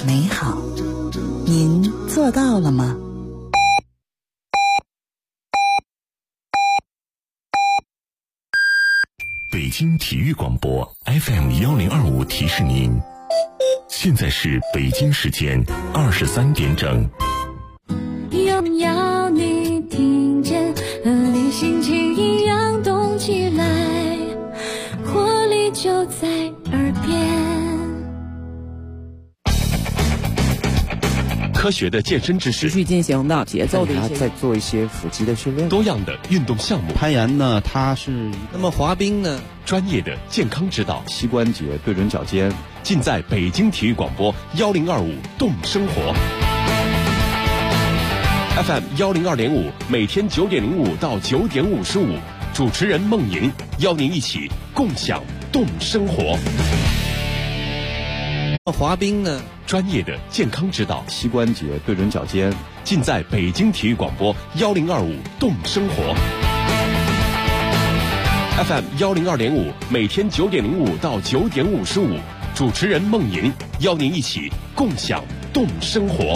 美好。您做到了吗？ 北京体育广播 FM1025提示您，现在是北京时间23点整。 要你听见，和你心情一样动起来，活力就在耳边。 科学的健身知识， 持续进行的节奏的一些， 在做一些腹肌的训练。 多样的运动项目， 攀岩呢，它是那么滑冰呢， 专业的健康指导， 膝关节对准脚尖， 尽在北京体育广播1025动生活。FM102.5，每天9点05到9点55，主持人梦莹邀您一起共享动生活。 滑冰呢， 专业的健康指导， 膝关节对准脚尖， 尽在北京体育广播1025动生活。FM102.5，每天9点05到9点55，主持人梦莹邀您一起共享动生活。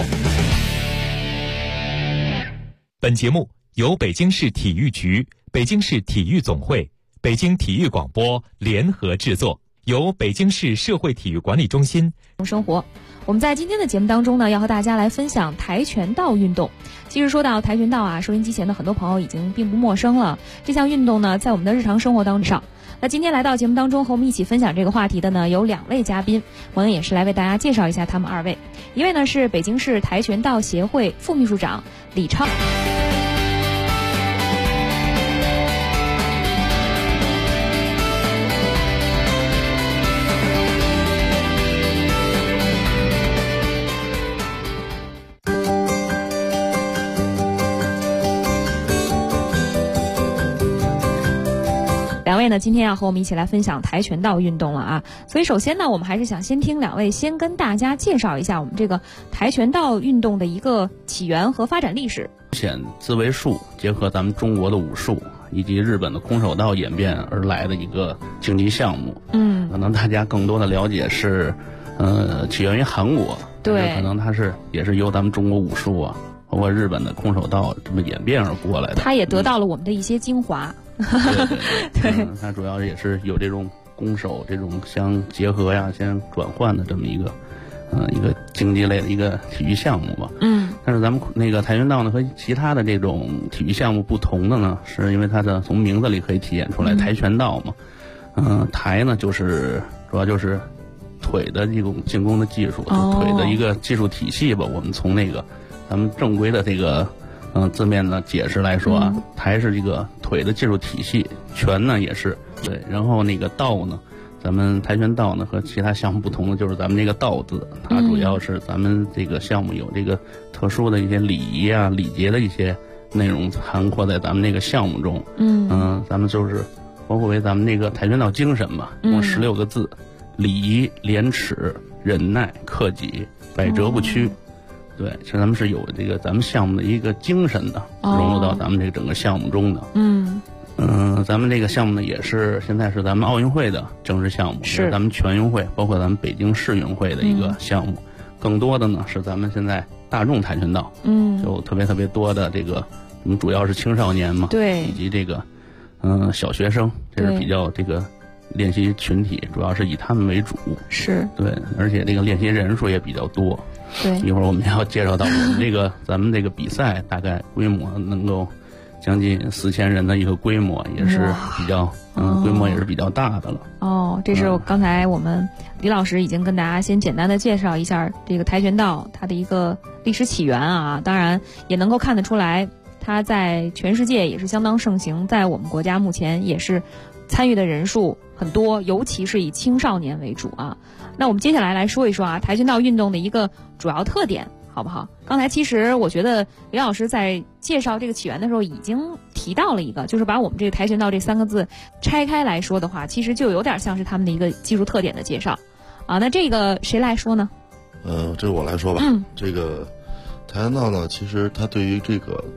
本节目由北京市体育局、北京市体育总会、北京体育广播联合制作，由北京市社会体育管理中心生活。我们在今天的节目当中呢，要和大家来分享跆拳道运动。其实说到跆拳道啊，收音机前的很多朋友已经并不陌生了。这项运动呢，在我们的日常生活当中。那今天来到节目当中和我们一起分享这个话题的呢，有2位嘉宾，我呢也是来为大家介绍一下他们2位。一位呢是北京市跆拳道协会副秘书长李超。2位呢，今天要和我们一起来分享跆拳道运动了啊！所以首先呢，我们还是想先听2位先跟大家介绍一下我们这个跆拳道运动的一个起源和发展历史。 显自卫术结合咱们中国的武术以及日本的空手道演变而来的一个竞技项目。可能大家更多的了解是，起源于韩国， 对， 可能它也是由咱们中国武术啊，包括日本的空手道这么演变而过来的。它也得到了我们的一些精华。 对，它主要也是有这种攻守这种相结合呀、相转换的这么一个竞技类的一个体育项目吧。但是咱们那个跆拳道呢和其他的这种体育项目不同的呢，是因为它的从名字里可以体现出来，跆拳道嘛。跆呢就是主要就是腿的这种进攻的技术，腿的一个技术体系吧。我们从那个咱们正规的这个字面的解释来说啊，跆是这个腿的技术体系，拳呢也是对，然后那个道呢，咱们跆拳道呢和其他项目不同的就是咱们这个道字，它主要是咱们这个项目有这个特殊的一些礼仪啊、礼节的一些内容涵括在咱们这个项目中。咱们就是包括为咱们那个跆拳道精神吧，共16个字：礼仪、廉耻、忍耐、克己、百折不屈。对，其实咱们是有这个咱们项目的一个精神的，融入到咱们这个整个项目中的。咱们这个项目呢，也是现在是咱们奥运会的正式项目，是咱们全运会，包括咱们北京市运会的一个项目。更多的呢是咱们现在大众跆拳道，就特别多的这个，我们主要是青少年嘛，对，以及这个小学生，这是比较这个练习群体，主要是以他们为主。是对，而且这个练习人数也比较多。对，一会儿我们要介绍到我们这个咱们这个比赛大概规模能够将近4000人的一个规模，也是比较规模也是比较大的了。 这是刚才我们李老师已经跟大家先简单的介绍一下这个跆拳道它的一个历史起源啊，当然也能够看得出来，它在全世界也是相当盛行，在我们国家目前也是参与的人数很多，尤其是以青少年为主啊。那我们接下来说一说啊，跆拳道运动的一个主要特点，好不好？刚才其实我觉得李老师在介绍这个起源的时候已经提到了一个，就是把我们这个跆拳道这3个字拆开来说的话，其实就有点像是他们的一个技术特点的介绍啊。那这个谁来说呢？ 这个我来说吧。这个跆拳道呢，其实它对于这个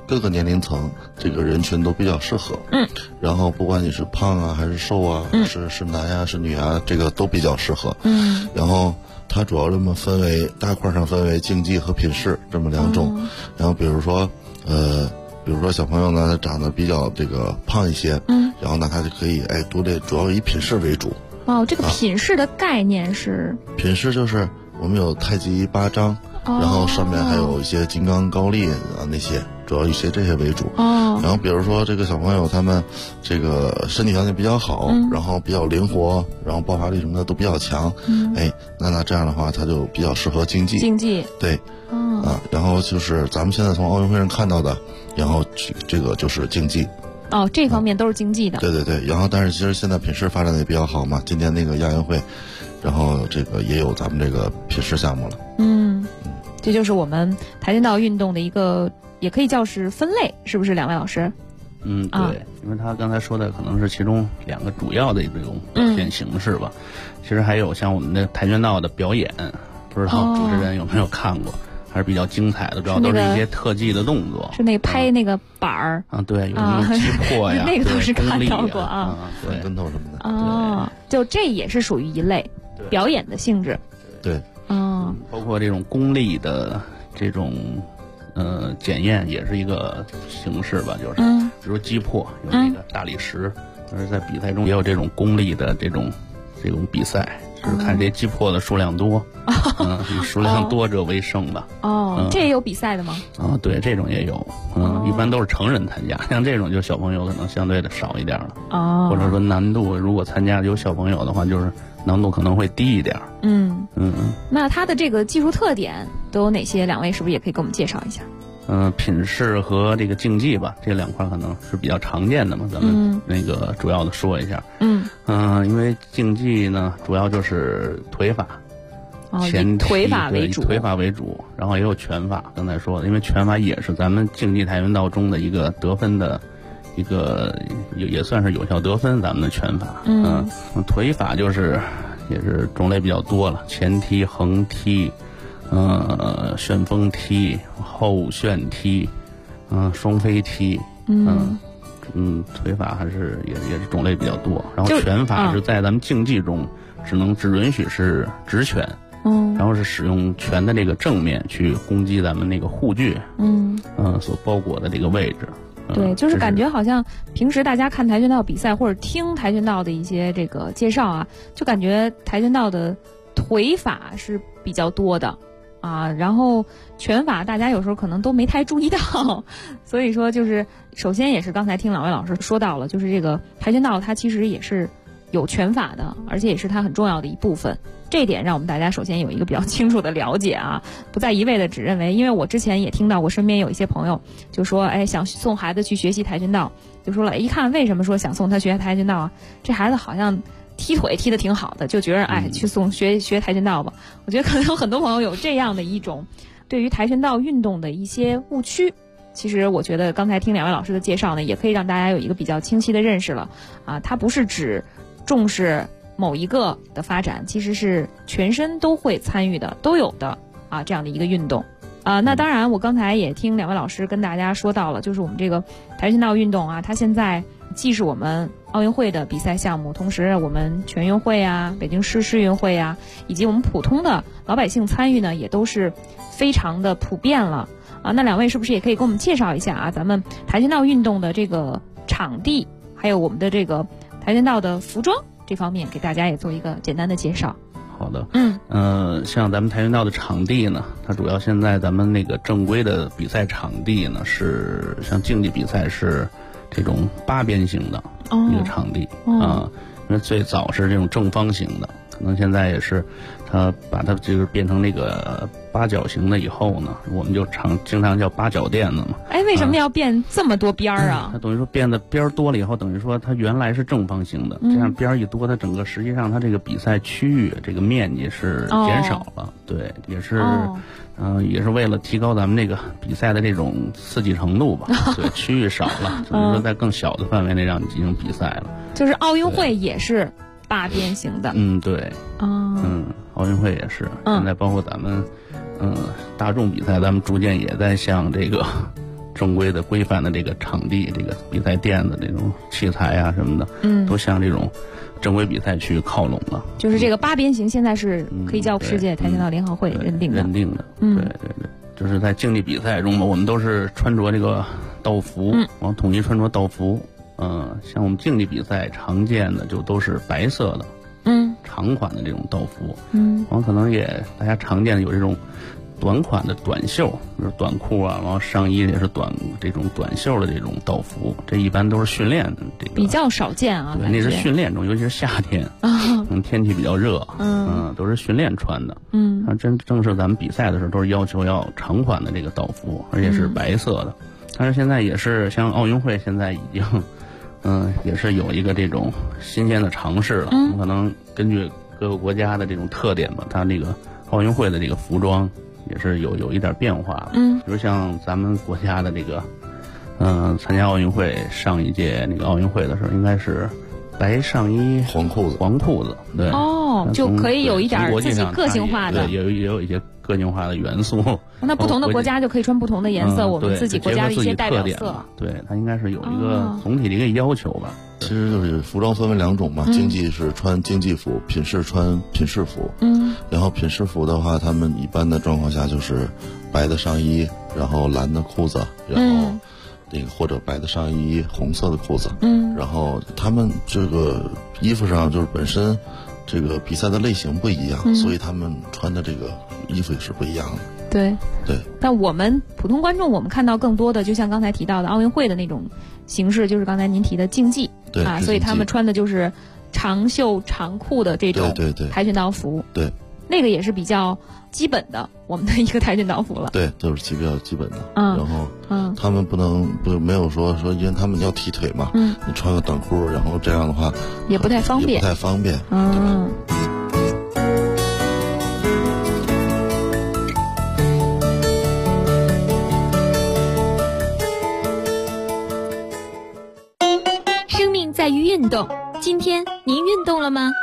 各个年龄层这个人群都比较适合。然后不管你是胖啊还是瘦啊，是男呀是女啊，这个都比较适合。然后它主要这么大块上分为竞技和品势这么2种。然后比如说小朋友呢，他长得比较这个胖一些，然后呢他就可以读这主要以品势为主。 这个品势的概念是？ 品势就是我们有太极8章，然后上面还有一些金刚高力啊那些，主要以这些为主。然后比如说这个小朋友他们这个身体条件比较好，然后比较灵活，然后爆发力什么的都比较强，那这样的话他就比较适合竞技。对。然后就是咱们现在从奥运会上看到的，然后这个就是竞技。 这方面都是竞技的。 对。然后但是其实现在品势发展的也比较好嘛，今年那个亚运会，然后这个也有咱们这个品势项目了。 这就是我们跆拳道运动的一个，也可以叫是分类，是不是2位老师？ 对，因为他刚才说的可能是其中2个主要的这种表现形式吧。其实还有像我们的跆拳道的表演，不知道主持人有没有看过？还是比较精彩的，主要都是一些特技的动作， 是那个拍那个板儿对，有那种击破呀， 那个倒是看到过对，跟头什么的就这也是属于一类表演的性质。 对， 包括这种功力的这种检验也是一个形式吧，就是比如击破有这个大理石，而在比赛中也有这种功力的这种比赛。就是看这击破的数量多，以数量多者为胜吧。 这也有比赛的吗？ 对，这种也有。一般都是成人参加，像这种就小朋友可能相对的少一点了。或者说难度，如果参加有小朋友的话，就是难度可能会低一点。 那它的这个技术特点都有哪些2位是不是也可以给我们介绍一下？ 品势和这个竞技吧，这2块可能是比较常见的嘛，咱们那个主要的说一下。因为竞技呢，主要就是腿法， 以腿法为主， 腿法为主，然后也有拳法。刚才说的，因为拳法也是咱们竞技跆拳道中的一个得分的一个，也算是有效得分。咱们的拳法，腿法就是也是种类比较多了，前踢、横踢。旋风踢、后旋踢、双飞踢，腿法还是也是种类比较多。然后拳法是在咱们竞技中只允许是直拳，然后是使用拳的这个正面去攻击咱们那个护具，所包裹的这个位置。 对，就是感觉好像平时大家看跆拳道比赛或者听跆拳道的一些这个介绍啊，就感觉跆拳道的腿法是比较多的。然后拳法大家有时候可能都没太注意到，所以说就是首先也是刚才听2位老师说到了，就是这个跆拳道它其实也是有拳法的，而且也是它很重要的一部分。这一点让我们大家首先有一个比较清楚的了解不再一味的只认为，因为我之前也听到过身边有一些朋友就说，想送孩子去学习跆拳道，就说了一看为什么说想送他学跆拳道这孩子好像踢腿踢得挺好的，就觉得去学跆拳道吧。我觉得可能有很多朋友有这样的一种对于跆拳道运动的一些误区。其实我觉得刚才听2位老师的介绍呢，也可以让大家有一个比较清晰的认识了它不是只重视某一个的发展，其实是全身都会参与的，都有的这样的一个运动。那当然我刚才也听2位老师跟大家说到了，就是我们这个跆拳道运动它现在既是我们奥运会的比赛项目，同时我们全运会北京市世运会以及我们普通的老百姓参与呢，也都是非常的普遍了那2位是不是也可以给我们介绍一下咱们跆拳道运动的这个场地，还有我们的这个跆拳道的服装这方面，给大家也做一个简单的介绍？ 好的，像咱们跆拳道的场地呢，它主要现在咱们那个正规的比赛场地呢，是像竞技比赛是这种8边形的一个场地因为最早是这种正方形的，可能现在也是它把它就是变成那个8角形的以后呢，我们就经常叫8角垫子嘛。 为什么要变这么多边儿它等于说变得边儿多了以后，等于说它原来是正方形的，这样边儿一多，它整个实际上它这个比赛区域这个面积是减少了。对，也是也是为了提高咱们这个比赛的这种刺激程度吧。对，区域少了，所以说在更小的范围内让你进行比赛了。 就是奥运会也是8边形的。 对。奥运会也是。现在包括咱们大众比赛，咱们逐渐也在向这个正规的规范的这个场地，这个比赛垫的这种器材啊什么的，都向这种正规比赛去靠拢了。 就是这个八边形现在是可以叫世界跆拳道联合会认定的。对对对， 就是在竞技比赛中嘛，我们都是穿着这个道服，统一穿着道服。像我们竞技比赛常见的就都是白色的，长款的这种道服，可能也大家常见的有这种短款的短袖，就是短裤啊，然后上衣也是这种短袖的这种道服，这一般都是训练的这个比较少见啊。 对，那是训练中，尤其是夏天，天气比较热，都是训练穿的。正是咱们比赛的时候，都是要求要长款的这个道服，而且是白色的。但是现在也是像奥运会，现在已经，也是有一个这种新鲜的尝试了。我们可能根据各个国家的这种特点吧，它这个奥运会的这个服装也是有一点变化了。比如像咱们国家的这个，参加奥运会上一届那个奥运会的时候，应该是白上衣黄裤子， 对。 就可以有一点自己个性化的， 对，也有一些个性化的元素。 那不同的国家就可以穿不同的颜色，我们自己国家的一些代表色。 对，它应该是有一个总体的一个要求吧。 其实就是服装分为2种嘛，竞技是穿竞技服，品试穿品试服。然后品试服的话，他们一般的状况下就是白的上衣，然后蓝的裤子，然后那个或者白的上衣，红色的裤子。然后他们这个衣服上就是本身这个比赛的类型不一样，所以他们穿的这个衣服也是不一样的。 对。但我们普通观众，我们看到更多的，就像刚才提到的奥运会的那种形式，就是刚才您提的竞技。 对啊，所以他们穿的就是长袖长裤的这种跆拳道服。 对。 那个也是比较基本的，我们的一个跆拳道服了。 对，都是比较基本的。然后他们没有说，因为他们要踢腿嘛。你穿个短裤，然后这样的话也不太方便。 对吧？ 生命在于运动，今天您运动了吗？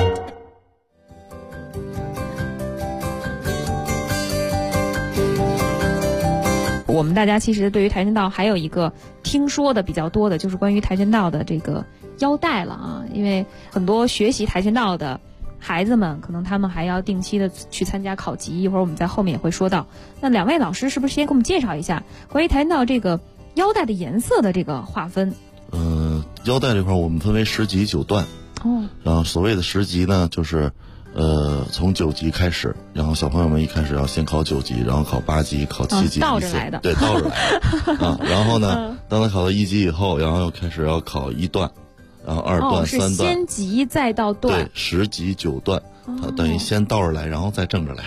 我们大家其实对于跆拳道还有一个听说的比较多的，就是关于跆拳道的这个腰带了啊。因为很多学习跆拳道的孩子们，可能他们还要定期的去参加考级，一会儿我们在后面也会说到。那2位老师是不是先给我们介绍一下关于跆拳道这个腰带的颜色的这个划分？ 腰带这块我们分为10级9段。然后所谓的10级呢，就是从9级开始，然后小朋友们一开始要先考9级，然后考8级，考7级， 倒着来的。 对，倒着来的。然后呢，当他考到1级以后，然后又开始要考1段，然后2段、3段， 是先级再到段。 对，10级9段，它等于先倒着来，然后再正着来。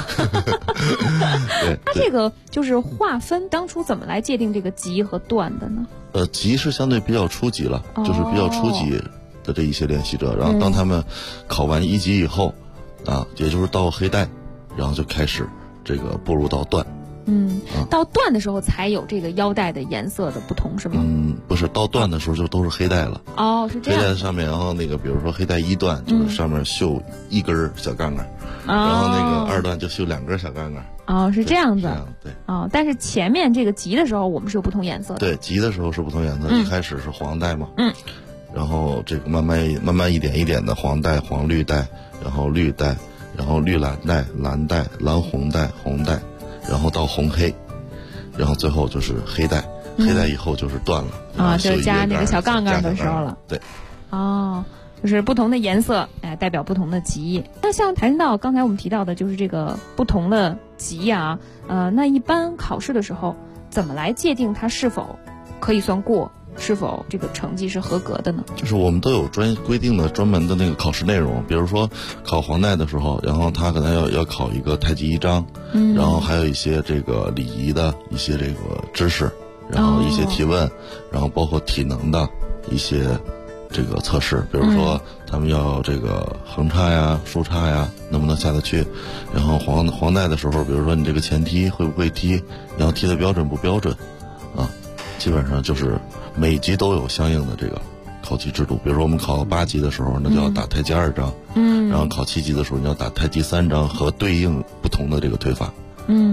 对， 它这个就是划分，当初怎么来界定这个级和段的呢？ 级是相对比较初级了，就是比较初级的这一些练习者，然后当他们考完1级以后，也就是到黑带，然后就开始这个步入到段。 到段的时候才有这个腰带的颜色的不同，是吗？ 不是，到段的时候就都是黑带了。 是这样。 黑带上面，然后那个比如说黑带1段就是上面绣1根小杠杠，然后那个2段就绣2根小杠杠。 是这样子。 对。 但是前面这个级的时候，我们是有不同颜色的。 对，级的时候是不同颜色，一开始是黄带嘛。然后这个慢慢一点一点的黄带、黄绿带，然后绿带，然后绿蓝带、蓝带、蓝红带、红带，然后到红黑，然后最后就是黑带。黑带以后就是段了。 就加那个小杠杠的时候了。 对。 就是不同的颜色，代表不同的级。那像跆拳道，刚才我们提到的就是这个不同的级啊。那一般考试的时候，怎么来界定它是否可以算过？是否这个成绩是合格的呢？ 就是我们都有规定的专门的那个考试内容，比如说考黄带的时候，然后他可能要考一个太极1章，然后还有一些这个礼仪的一些这个知识，然后一些提问，然后包括体能的一些这个测试，比如说他们要这个横叉呀、竖叉呀，能不能下得去？然后黄带的时候，比如说你这个前踢会不会踢，然后踢的标准不标准，基本上就是每级都有相应的这个考级制度。比如说我们考8级的时候，那就要打太极2章，然后考7级的时候你要打太极3章和对应不同的这个推法。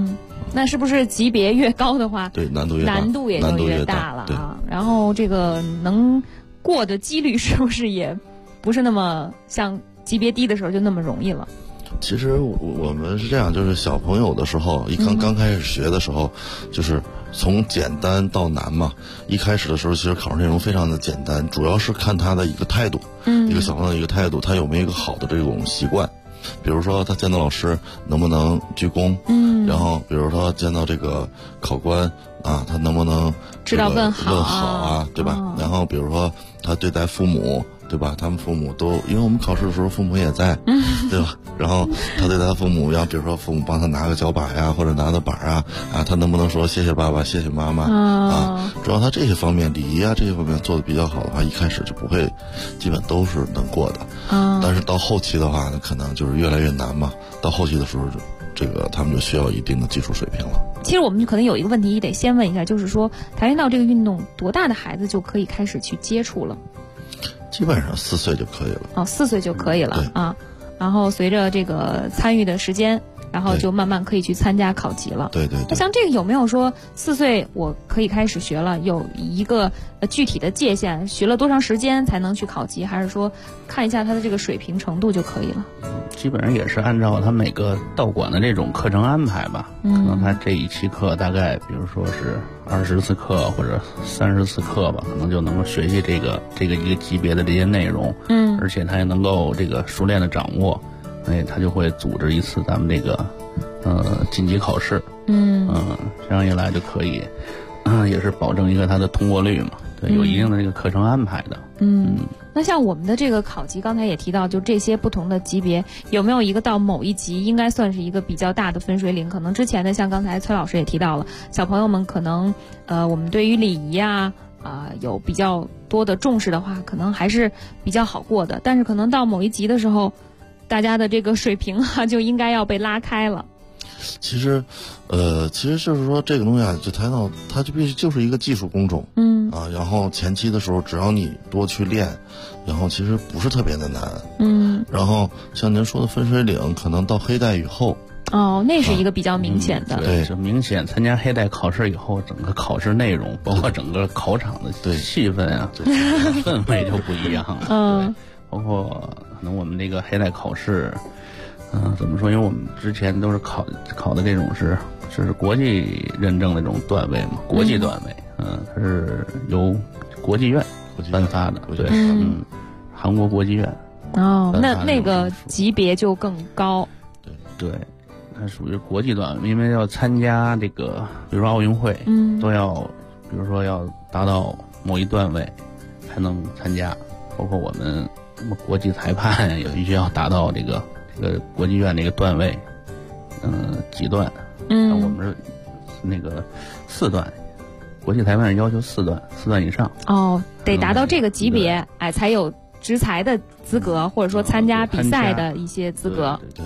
那是不是级别越高的话， 对难度越大， 难度也就越大了啊？然后这个能过的几率是不是也不是那么像级别低的时候就那么容易了？ 其实我们是这样，就是小朋友的时候，刚开始学的时候，就是从简单到难嘛。一开始的时候，其实考试内容非常的简单，主要是看他的一个态度，一个小朋友的一个态度，他有没有一个好的这种习惯。比如说他见到老师能不能鞠躬，然后比如说见到这个考官啊，他能不能知道问好啊，对吧？然后比如说他对待父母，对吧？他们父母都，因为我们考试的时候父母也在，对吧？然后他对他父母，要比如说父母帮他拿个脚把呀，或者拿个板啊，他能不能说谢谢爸爸，谢谢妈妈啊？只要他这些方面礼仪啊这些方面做的比较好的话，一开始就不会，基本都是能过的。但是到后期的话呢，可能就是越来越难嘛。到后期的时候，这个他们就需要一定的技术水平了。 其实我们可能有一个问题得先问一下，就是说跆拳道这个运动多大的孩子就可以开始去接触了？ 基本上4岁就可以了。 4岁就可以了啊。然后随着这个参与的时间，然后就慢慢可以去参加考级了。 对。 那像这个有没有说4岁我可以开始学了，有一个具体的界限，学了多长时间才能去考级，还是说看一下他的这个水平程度就可以了？ 基本上也是按照他每个道馆的这种课程安排吧。可能他这一期课大概比如说是20次课或者30次课吧，可能就能够学习这个一个级别的这些内容。而且他也能够这个熟练的掌握。他就会组织一次咱们这个晋级考试。这样一来就可以也是保证一个他的通过率嘛。对，有一定的这个课程安排的。 那像我们的这个考级，刚才也提到，就这些不同的级别，有没有一个到某一级应该算是一个比较大的分水岭？可能之前的像刚才崔老师也提到了，小朋友们可能我们对于礼仪啊有比较多的重视的话，可能还是比较好过的。但是可能到某一级的时候，大家的这个水平就应该要被拉开了。 其实就是说这个东西啊，就跆拳道它就必须就是一个技术工种。然后前期的时候只要你多去练，然后其实不是特别的难。然后像您说的分水岭，可能到黑带以后。 那是一个比较明显的。 对，就明显参加黑带考试以后，整个考试内容，包括整个考场的气氛啊，氛围就不一样了。对，包括可能我们这个黑带考试，怎么说？因为我们之前都是考的这种是国际认证的这种段位嘛，国际段位。它是由国际院颁发的。对，韩国国际院。 那个级别就更高。 对。它属于国际段，因为要参加这个，比如说奥运会，都要，比如说要达到某一段位才能参加，包括我们国际裁判也必须要达到这个国际院这个段位，几段，那我们是那个4段，国际裁判要求4段以上。 得达到这个级别，才有执裁的资格，或者说参加比赛的一些资格。 对，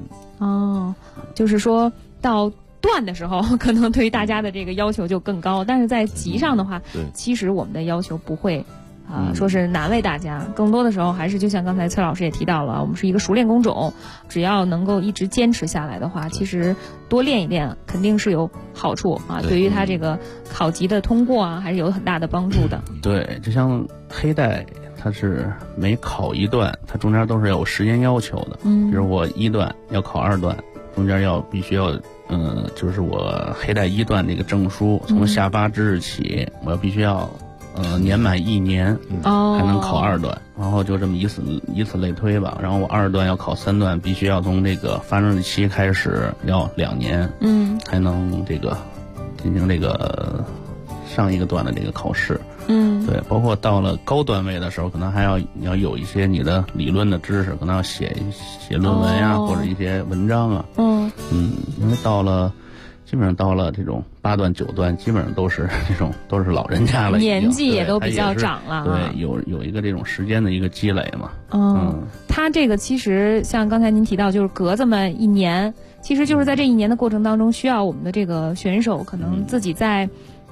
就是说到段的时候，可能对于大家的这个要求就更高，但是在级上的话，其实我们的要求不会说是难为大家，更多的时候还是就像刚才崔老师也提到了，我们是一个熟练工种，只要能够一直坚持下来的话，其实多练一练肯定是有好处对于他这个考级的通过还是有很大的帮助的。 对，就像黑带它是每考一段，它中间都是有时间要求的。比如我1段要考2段，中间必须要就是我黑带1段这个证书从下发之日起，我必须要年满1年才能考2段，然后就这么以此类推吧。然后我2段要考3段，必须要从这个发生日期开始要2年，才能这个进行这个上一个段的这个考试。对，包括到了高段位的时候，可能还要有一些你的理论的知识，可能要写论文呀，或者一些文章啊。因为基本上到了这种8段9段，基本上都是老人家了， 年纪也都比较长了。 对，有一个这种时间的一个积累嘛。 他这个其实像刚才您提到，就是格子们1年，其实就是在这1年的过程当中，需要我们的这个选手可能自己在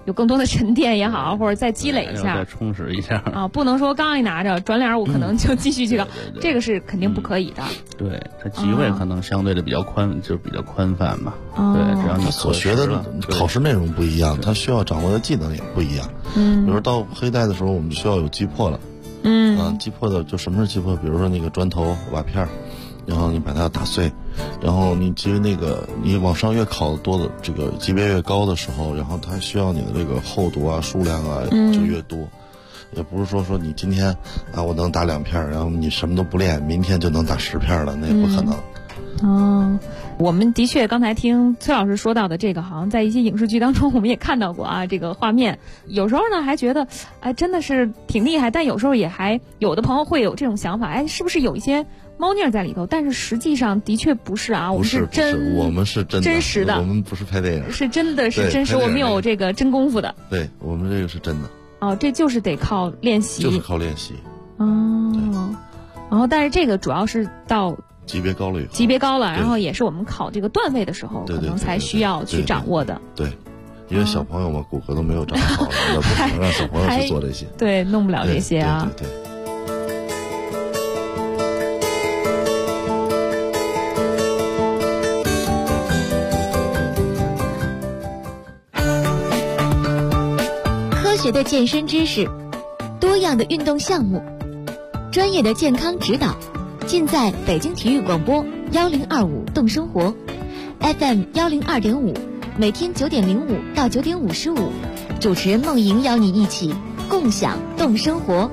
有更多的沉淀也好，或者再积累一下， 再充实一下啊，不能说刚一拿着转脸我可能就继续去搞，这个是肯定不可以的。 对，它机会可能相对的比较宽，就是比较宽泛嘛。对，只要你所学的考试内容不一样，他需要掌握的技能也不一样。比如到黑带的时候，我们就需要有击破了。击破的就什么是击破？比如说那个砖头瓦片，然后你把它打碎，然后你其实那个你往上越考多的这个级别越高的时候，然后它需要你的这个厚度啊、数量啊就越多。也不是说你今天啊我能打2片，然后你什么都不练，明天就能打10片了，那也不可能。 我们的确刚才听崔老师说到的这个，好像在一些影视剧当中我们也看到过啊，这个画面有时候呢还觉得真的是挺厉害，但有时候也还有的朋友会有这种想法，是不是有一些猫腻在里头？但是实际上的确不是啊，我们是我们是真实的，我们不是拍电影， 是真的是真实，我们有这个真功夫的。 对，我们这个是真的。 这就是得靠练习， 就是靠练习。 然后但是这个主要是到级别高了以后， 级别高了，然后也是我们考这个段位的时候，可能才需要去掌握的。 对，因为小朋友嘛，骨骼都没有长好，那不可能让小朋友去做这些。 对，弄不了这些啊。 对。 科学的健身知识，多样的运动项目，专业的健康指导，尽在北京体育广播1025动生活 FM 102.5，每天9点05到9点55，主持人梦莹邀你一起共享动生活。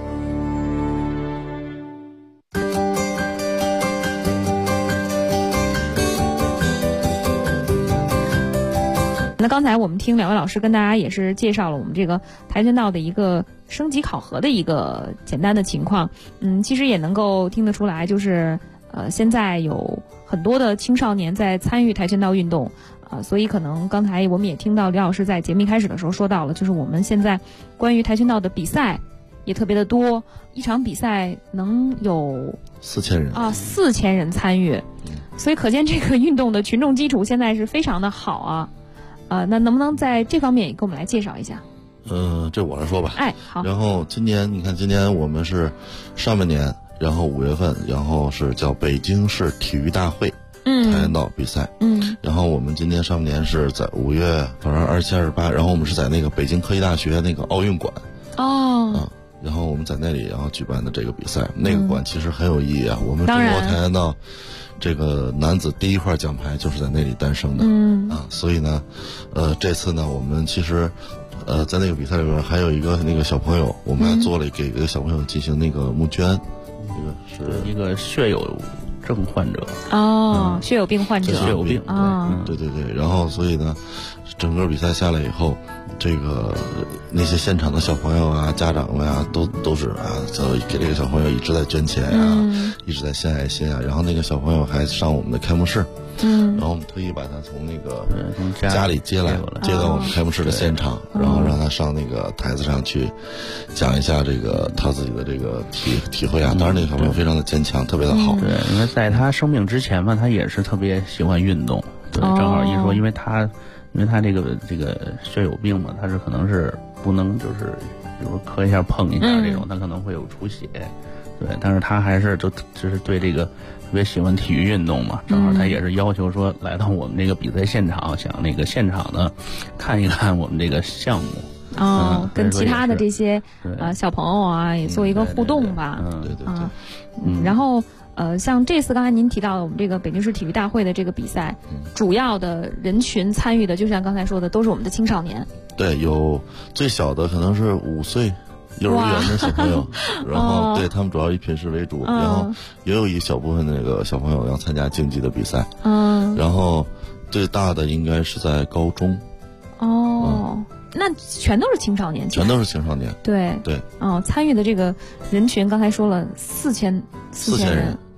那刚才我们听2位老师跟大家也是介绍了我们这个跆拳道的一个升级考核的一个简单的情况，其实也能够听得出来，就是现在有很多的青少年在参与跆拳道运动，所以可能刚才我们也听到李老师在节目一开始的时候说到了，就是我们现在关于跆拳道的比赛也特别的多，一场比赛能有 4000人 4000人参与，所以可见这个运动的群众基础现在是非常的好啊。那能不能在这方面也给我们来介绍一下？ 这我来说吧。 好。 然后今年我们是上半年，然后5月份，然后是叫北京市体育大会跆拳道比赛。然后我们今年上半年是在5月，反正27、28，然后我们是在那个北京科技大学那个奥运馆。然后我们在那里然后举办的这个比赛，那个馆其实很有意义啊。我们中国跆拳道这个男子第1块奖牌就是在那里诞生的。所以呢，这次呢，我们其实在那个比赛里边还有一个那个小朋友，我们还做了给一个小朋友进行那个募捐，这个是一个血友症患者。 血友病患者。 血友病。 对。然后所以呢，整个比赛下来以后，这个那些现场的小朋友啊、家长们啊，都是给这个小朋友一直在捐钱啊，一直在献爱心啊。然后那个小朋友还上我们的开幕式，然后我们特意把他从那个家里接到我们开幕式的现场，然后让他上那个台子上去讲一下这个他自己的这个体会啊。当然那个小朋友非常的坚强，特别的好。 对，因为在他生病之前嘛，他也是特别喜欢运动。对，正好一说，因为他这个血友病嘛，他是可能是不能就是比如磕一下碰一下这种，他可能会有出血。对，但是他还是就是对这个特别喜欢体育运动嘛，正好他也是要求说来到我们这个比赛现场，想那个现场呢看一看我们这个项目。 跟其他的这些小朋友啊也做一个互动吧。 对。 然后像这次刚才您提到的我们这个北京市体育大会的这个比赛，主要的人群参与的，就像刚才说的，都是我们的青少年。 对，有最小的可能是5岁。幼儿园的小朋友，然后对他们主要以品势为主，然后也有一小部分那个小朋友要参加竞技的比赛。然后最大的应该是在高中。 那全都是青少年。 全都是青少年。 对。参与的这个人群刚才说了4000人。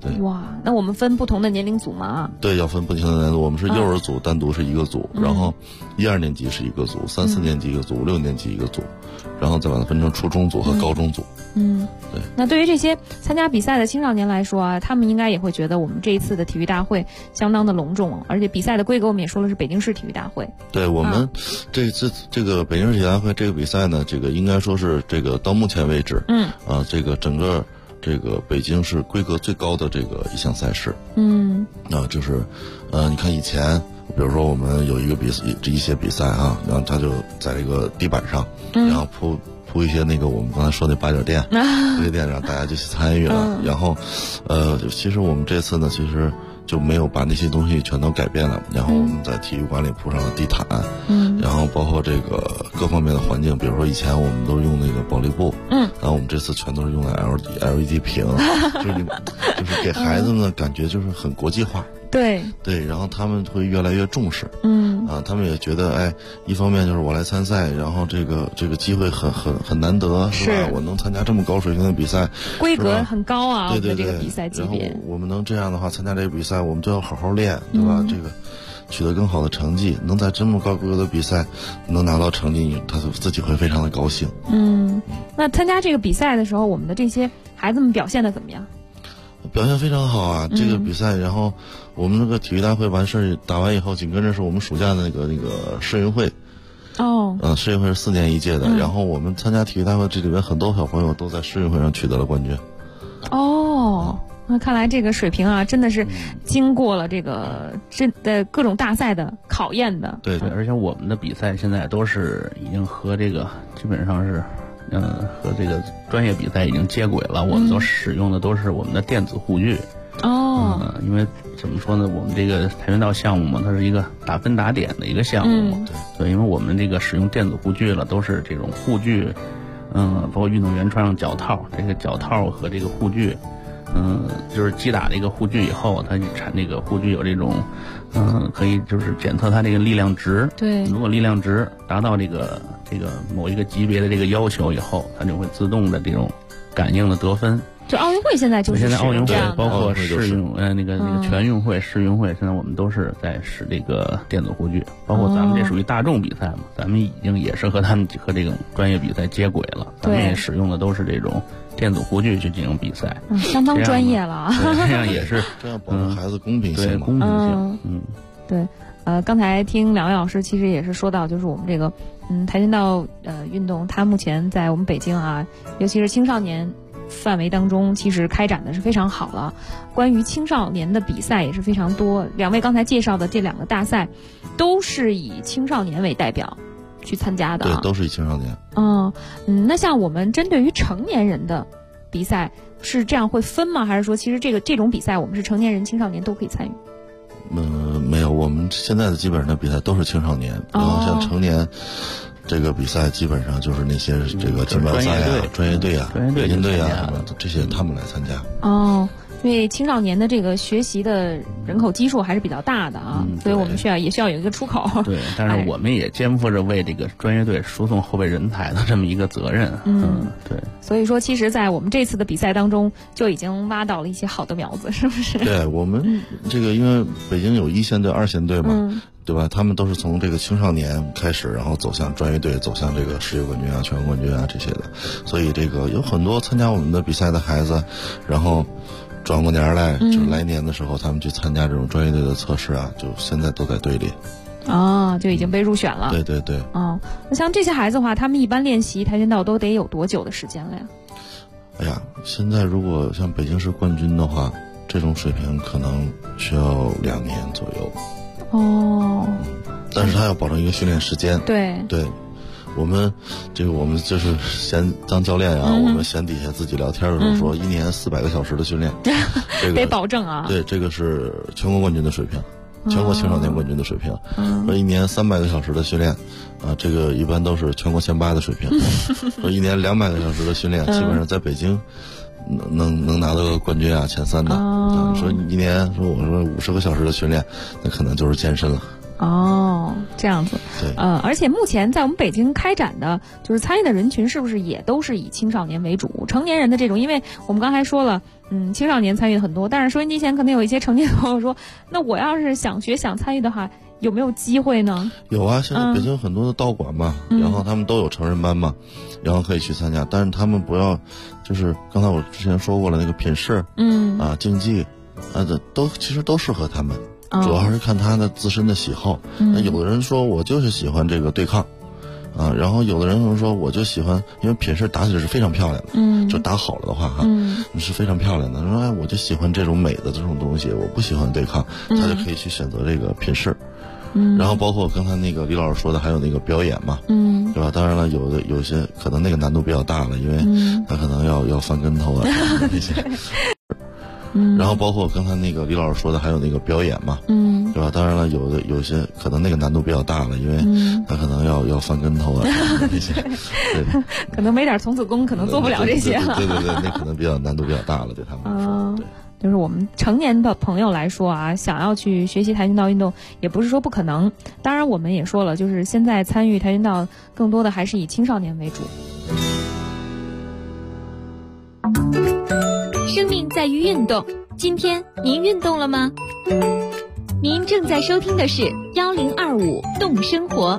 对。 哇，那我们分不同的年龄组吗？ 对，要分不同的年龄组。我们是幼儿组单独是一个组，然后1、2年级是一个组，3、4年级一个组，5、6年级一个组，然后再把它分成初中组和高中组。对。 那对于这些参加比赛的青少年来说啊，他们应该也会觉得我们这一次的体育大会相当的隆重，而且比赛的规格我们也说了是北京市体育大会。 对，我们这个北京市体育大会这个比赛呢，这个应该说是这个到目前为止，这个整个这个北京市规格最高的这个一项赛事。就是你看以前比如说我们有一些比赛啊，然后他就在这个地板上，然后铺一些那个我们刚才说那八角垫，这些垫让大家就去参与了。然后其实我们这次呢，其实就没有把那些东西全都改变了，然后我们在体育馆里铺上了地毯，然后包括这个各方面的环境，比如说以前我们都用那个保丽布，然后我们这次全都是用的 LED 屏，就是给孩子们的感觉就是很国际化。对，然后他们会越来越重视，他们也觉得，一方面就是我来参赛，然后这个机会很难得，是吧？我能参加这么高水平的比赛， 规格很高啊， 对， 这个比赛级别。 然后我们能这样的话参加这个比赛，我们就要好好练，对吧？这个取得更好的成绩，能在这么高规格的比赛能拿到成绩，他自己会非常的高兴。 那参加这个比赛的时候，我们的这些孩子们表现的怎么样？ 表现非常好啊！这个比赛，然后我们那个体育大会完事打完以后，紧跟着是我们暑假的那个世运会。世运会是4年一届的，然后我们参加体育大会，这里边很多小朋友都在世运会上取得了冠军。 那看来这个水平啊，真的是经过了这个各种大赛的考验的。 对，而且我们的比赛现在都是已经和这个基本上是。和这个专业比赛已经接轨了，我们都使用的都是我们的电子护具。因为怎么说呢，我们这个跆拳道项目嘛，它是一个打分打点的一个项目嘛，对，因为我们这个使用电子护具了，都是这种护具，包括运动员穿上脚套，这个脚套和这个护具，就是击打这个护具以后，它那个护具有这种，可以就是检测它这个力量值。 对， 如果力量值达到这个某一个级别的这个要求以后，它就会自动的这种感应的得分。 就奥运会现在就是现在奥运会包括世运那个全运会、世运会，现在我们都是在使这个电子护具，包括咱们这属于大众比赛嘛，咱们已经也是和这种专业比赛接轨了，咱们也使用的都是这种电子护具去进行比赛， 相当专业了。 这样也是这样保证孩子公平性， 对公平性。 对。刚才听两位老师其实也是说到，就是我们这个跆拳道运动，它目前在我们北京啊，尤其是青少年范围当中，其实开展的是非常好了。关于青少年的比赛也是非常多。两位刚才介绍的这2个大赛，都是以青少年为代表去参加的。 对，都是以青少年。 那像我们针对于成年人的比赛是这样会分吗？还是说其实这种比赛我们是成年人、青少年都可以参与？ 没有，我们现在的基本上的比赛都是青少年，然后像成年这个比赛基本上就是那些这个锦标赛啊、专业队啊、北京队啊这些他们来参加。 因为青少年的这个学习的人口基数还是比比较大的啊，所以我们也需要有一个出口。 对，但是我们也肩负着为这个专业队输送后备人才的这么一个责任。对。 所以说，其实，在我们这次的比赛当中，就已经挖到了一些好的苗子，是不是？ 对，我们这个因为北京有1线队、2线队嘛，对吧？他们都是从这个青少年开始，然后走向专业队，走向这个世界冠军啊、全国冠军啊这些的。所以这个有很多参加我们的比赛的孩子，然后转过年来，就来年的时候，他们去参加这种专业队的测试啊，就现在都在队里。 就已经被入选了。 对。 那像这些孩子的话，他们一般练习跆拳道都得有多久的时间了呀？ 哎呀，现在如果像北京市冠军的话，这种水平可能需要2年左右。但是他要保证一个训练时间。 对。 我们就是闲当教练啊，我们闲底下自己聊天的时候说，1年400个小时的训练，这个得保证啊。 对，这个是全国冠军的水平，全国青少年冠军的水平。说1年300个小时的训练，这个一般都是全国前8的水平。说1年200个小时的训练，基本上在北京能拿到个冠军啊，前3的。说1年我说50个小时的训练，那可能就是健身了。 这样子。 对。 而且目前在我们北京开展的，就是参与的人群是不是也都是以青少年为主？成年人的这种，因为我们刚才说了， 青少年参与的很多，但是收音机前可能有一些成年朋友说，那我要是想学想参与的话，有没有机会呢？ 有啊，现在北京有很多的道馆嘛，然后他们都有成人班嘛，然后可以去参加，但是他们不要，就是刚才我之前说过了那个品势，竞技，其实都适合他们，主要还是看他的自身的喜好。那有的人说我就是喜欢这个对抗。然后有的人说我就喜欢，因为品势打起来是非常漂亮的，就打好了的话是非常漂亮的。说我就喜欢这种美的这种东西，我不喜欢对抗，他就可以去选择这个品势。然后包括刚才那个李老师说的，还有那个表演嘛，对吧？当然了，有些可能那个难度比较大了，因为他可能要翻跟头啊那些。然后包括刚才那个李老师说的，还有那个表演嘛，对吧？当然了，有些可能那个难度比较大了，因为他可能要翻跟头啊那些，对， 可能没点童子功，可能做不了这些了。 对，那可能难度比较大了，对他们来说。对， 就是我们成年的朋友来说啊，想要去学习跆拳道运动，也不是说不可能。当然，我们也说了，就是现在参与跆拳道更多的还是以青少年为主。 生命在于运动，今天您运动了吗？您正在收听的是1025动生活。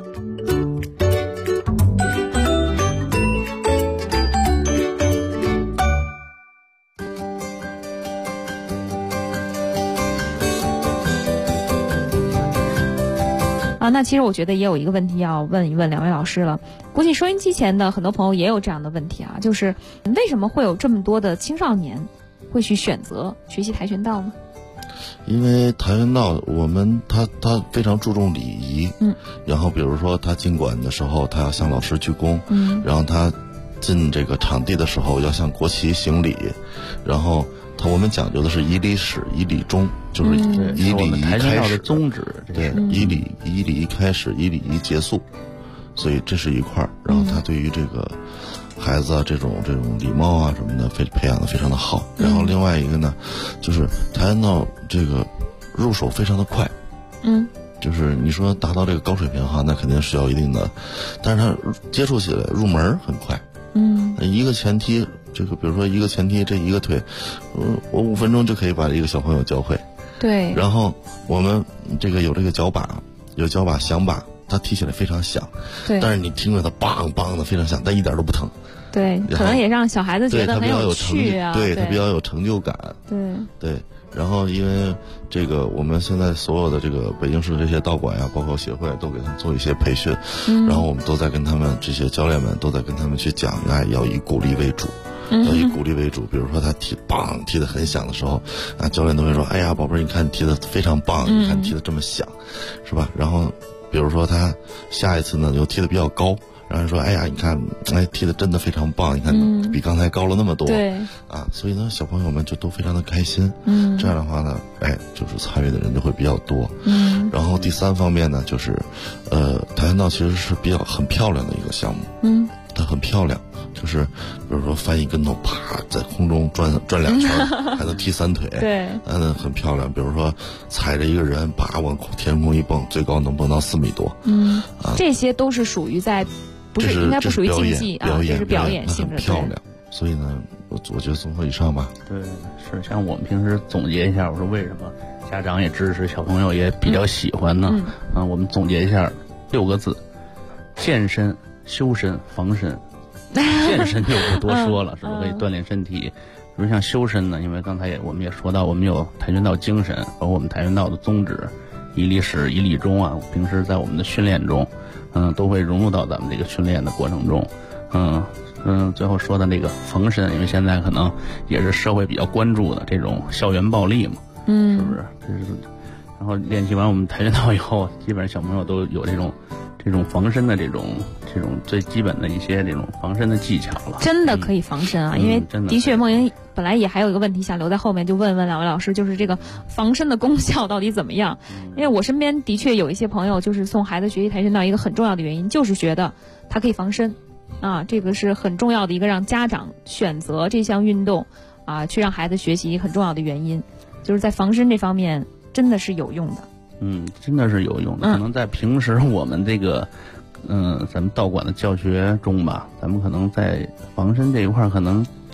那其实我觉得也有一个问题要问一问两位老师了，估计收音机前的很多朋友也有这样的问题啊，就是为什么会有这么多的青少年会去选择学习跆拳道呢？ 因为跆拳道他非常注重礼仪，然后比如说他进馆的时候，他要向老师鞠躬，然后他进这个场地的时候要向国旗行礼，然后我们讲究的是以礼始，以礼终，就是以礼仪开始， 宗旨， 对，以礼仪开始，以礼仪结束，所以这是一块儿。然后他对于这个孩子啊，这种礼貌啊什么的，培养的非常的好。然后另外一个呢，就是跆拳道这个入手非常的快，就是你说达到这个高水平哈，那肯定是要一定的，但是他接触起来入门很快，一个前踢。这个比如说一个前踢，这一个腿，我5分钟就可以把一个小朋友教会。 对。 然后我们这个有这个脚把，有脚把响把，它踢起来非常响。 对。 但是你听着它梆梆的非常响，但一点都不疼。 对，可能也让小孩子觉得很有趣啊。 对，它比较有成就感。对。然后因为这个我们现在所有的这个北京市这些道馆呀，包括协会都给他们做一些培训，然后我们都在跟他们这些教练们都在跟他们去讲，要以鼓励为主。要以鼓励为主，比如说他踢得很响的时候，教练都会说：“哎呀，宝贝儿，你看你踢得非常棒，你看你踢得这么响，是吧？”然后，比如说他下一次呢又踢得比较高，然后说：“哎呀，你看，踢得真的非常棒，你看比刚才高了那么多。” 对所以呢，小朋友们就都非常的开心。这样的话呢，就是参与的人就会比较多。然后第3方面呢，就是跆拳道其实是很漂亮的一个项目。它很漂亮，就是比如说翻一跟头，啪在空中转2圈，还能踢3腿， 对， 很漂亮。比如说踩着一个人，啪往天空一蹦，最高能蹦到4米多。 这些都是属于应该不属于竞技啊，这是表演性质， 漂亮。所以呢，我觉得综合以上吧。 对，是像我们平时总结一下，我说为什么家长也支持，小朋友也比较喜欢呢？我们总结一下6个字：健身、修身、防身。健身就不多说了，是不是可以锻炼身体？比如像修身呢，因为刚才我们也说到，我们有跆拳道精神，包括我们跆拳道的宗旨，以礼始，以礼终啊。平时在我们的训练中，都会融入到咱们这个训练的过程中。最后说的那个防身，因为现在可能也是社会比较关注的这种校园暴力嘛，是不是？然后练习完我们跆拳道以后，基本上小朋友都有这种防身的这种最基本的一些这种防身的技巧了。 真的可以防身啊，因为的确梦莹本来也还有一个问题想留在后面，就问问两位老师，就是这个防身的功效到底怎么样？因为我身边的确有一些朋友，就是送孩子学习跆拳道一个很重要的原因，就是觉得它可以防身啊，这个是很重要的一个让家长选择这项运动啊，去让孩子学习很重要的原因，就是在防身这方面真的是有用的。 真的是有用的。可能在平时我们这个咱们道馆的教学中吧，咱们可能在防身这一块可能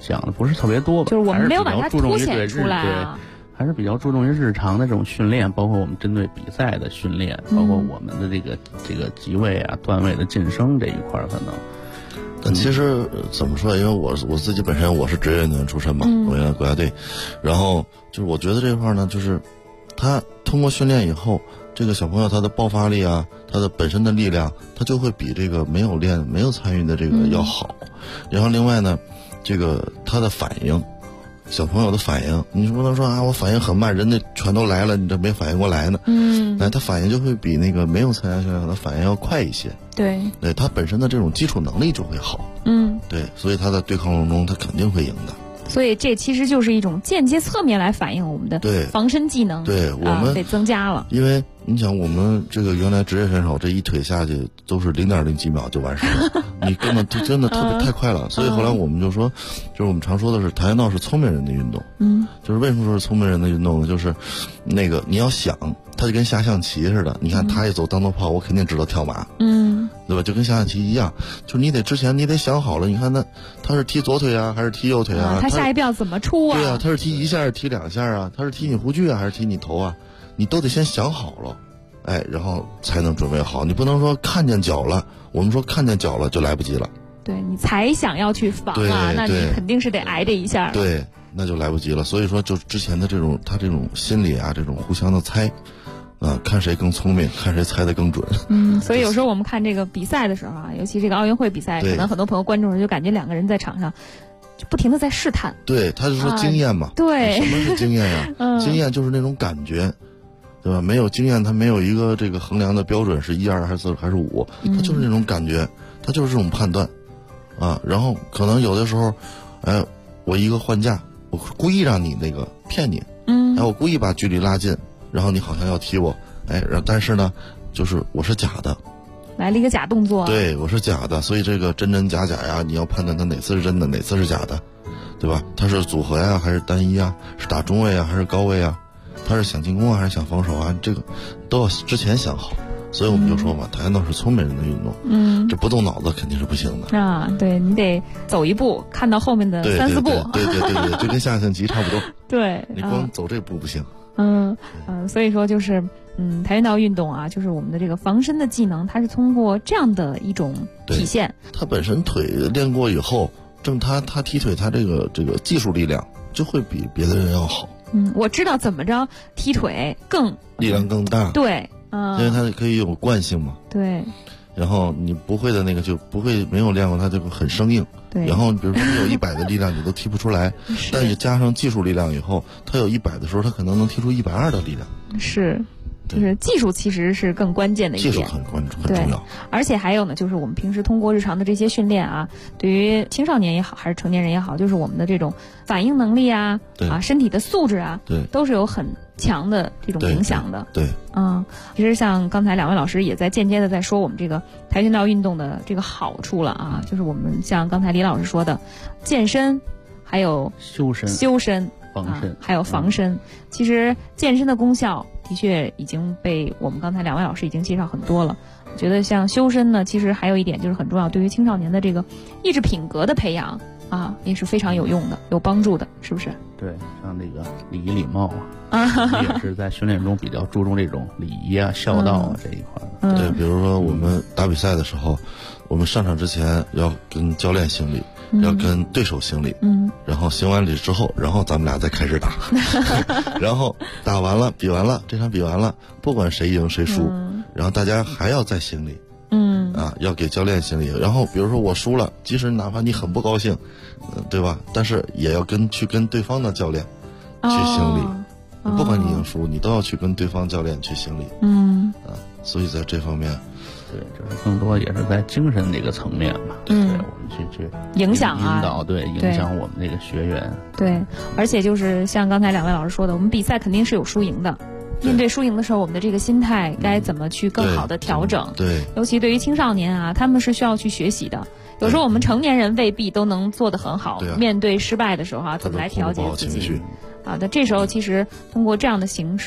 讲的不是特别多吧， 就是我们没有把它凸显出来啊。还是比较注重于日常的这种训练，包括我们针对比赛的训练，包括我们的这个级位啊、段位的晋升这一块可能。 但其实怎么说？因为我自己本身我是职业运动员出身嘛，我原来国家队，然后就是我觉得这块呢，就是他通过训练以后，这个小朋友他的爆发力啊，他的本身的力量，他就会比这个没有参与的这个要好。然后另外呢，这个他的反应。小朋友的反应，你不能说啊，我反应很慢，人家全都来了，你这没反应过来呢。他反应就会比那个没有参加训练的反应要快一些。对，他本身的这种基础能力就会好。对，所以他在对抗中他肯定会赢的。 所以这其实就是一种间接侧面来反映我们的防身技能。 对，我们得增加了。 因为你想，我们这个原来职业选手这一腿下去都是0.0几秒就完事了，你根本真的特别太快了。所以后来我们就说，就是我们常说的是跆拳道是聪明人的运动。就是为什么说是聪明人的运动呢？就是那个你要想，它就跟下象棋似的。你看他一走当头炮，我肯定知道跳马。对吧？就跟下象棋一样，就是你之前你得想好了。你看他是踢左腿啊，还是踢右腿啊？ 他下一步要怎么出啊？ 对啊，他是踢一下还是踢2下啊？他是踢你护具啊，还是踢你头啊？你都得先想好了，然后才能准备好。你不能说看见脚了，我们说看见脚了就来不及了。 对，你才想要去防啊，那你肯定是得挨这一下。 对，那就来不及了。所以说，就之前的他这种心理啊，这种互相的猜。看谁更聪明，看谁猜得更准。 所以有时候我们看这个比赛的时候啊，尤其这个奥运会比赛，可能很多朋友观众就感觉两个人在场上就不停的在试探。 对，他就说经验嘛。 对， 什么是经验呀？经验就是那种感觉，对吧？没有经验，他没有一个这个衡量的标准是1、2还是4还是5，他就是那种感觉，他就是这种判断啊。然后可能有的时候，我一个换架，我故意让你那个骗你，我故意把距离拉近。然后你好像要踢我，但是呢，就是我是假的， 来了一个假动作。 对，我是假的，所以这个真真假假呀，你要判断它哪次是真的，哪次是假的，对吧？它是组合呀，还是单一啊？是打中位啊，还是高位啊？它是想进攻啊，还是想防守啊？这个都要之前想好。所以我们就说嘛，跆拳道是聪明人的运动。这不动脑子肯定是不行的啊。对，你得走一步，看到后面的3、4步。 对，就跟下象棋差不多。 对， 你光走这步不行。 所以说就是跆拳道运动啊，就是我们的这个防身的技能，它是通过这样的一种体现。 他本身腿练过以后，他踢腿，他这个技术力量就会比别的人要好。 我知道怎么着踢腿力量更大。 对， 因为它可以有惯性嘛。 对。 然后你不会的那个就不会，没有练过它就很生硬。 对。 然后比如说你有100的力量，你都踢不出来，但你加上技术力量以后，它有100的时候，它可能能踢出120的力量。 是。就是技术其实是更关键的一点， 技术很重要。 而且还有呢，就是我们平时通过日常的这些训练啊，对于青少年也好，还是成年人也好，就是我们的这种反应能力啊，身体的素质啊，都是有很强的这种影响的。 对， 其实像刚才2位老师也在间接的在说我们这个跆拳道运动的这个好处了啊，就是我们像刚才李老师说的，健身，还有修身。 防身还有防身，其实健身的功效的确已经被我们刚才2位老师已经介绍很多了。我觉得像修身呢，其实还有一点就是很重要，对于青少年的这个意志品格的培养啊，也是非常有用的、有帮助的，是不是？ 对，像这个礼仪礼貌也是在训练中比较注重这种礼仪啊、孝道啊这一块。 对，比如说我们打比赛的时候，我们上场之前要跟教练行礼。要跟对手行礼，然后行完礼之后，然后咱们俩再开始打，然后打完了，比完了，这场比完了，不管谁赢谁输，然后大家还要再行礼，要给教练行礼。然后比如说我输了，即使哪怕你很不高兴，对吧？但是也要跟对方的教练去行礼，不管你赢输，你都要去跟对方教练去行礼，所以在这方面。 对，这是更多也是在精神这个层面嘛。对，我们去影响啊， 引导，影响我们这个学员。 对，而且就是像刚才2位老师说的，我们比赛肯定是有输赢的。面对输赢的时候，我们的这个心态该怎么去更好的调整？ 对， 尤其对于青少年啊，他们是需要去学习的。有时候我们成年人未必都能做得很好。面对失败的时候怎么来调节自己？好的，这时候其实通过这样的形式。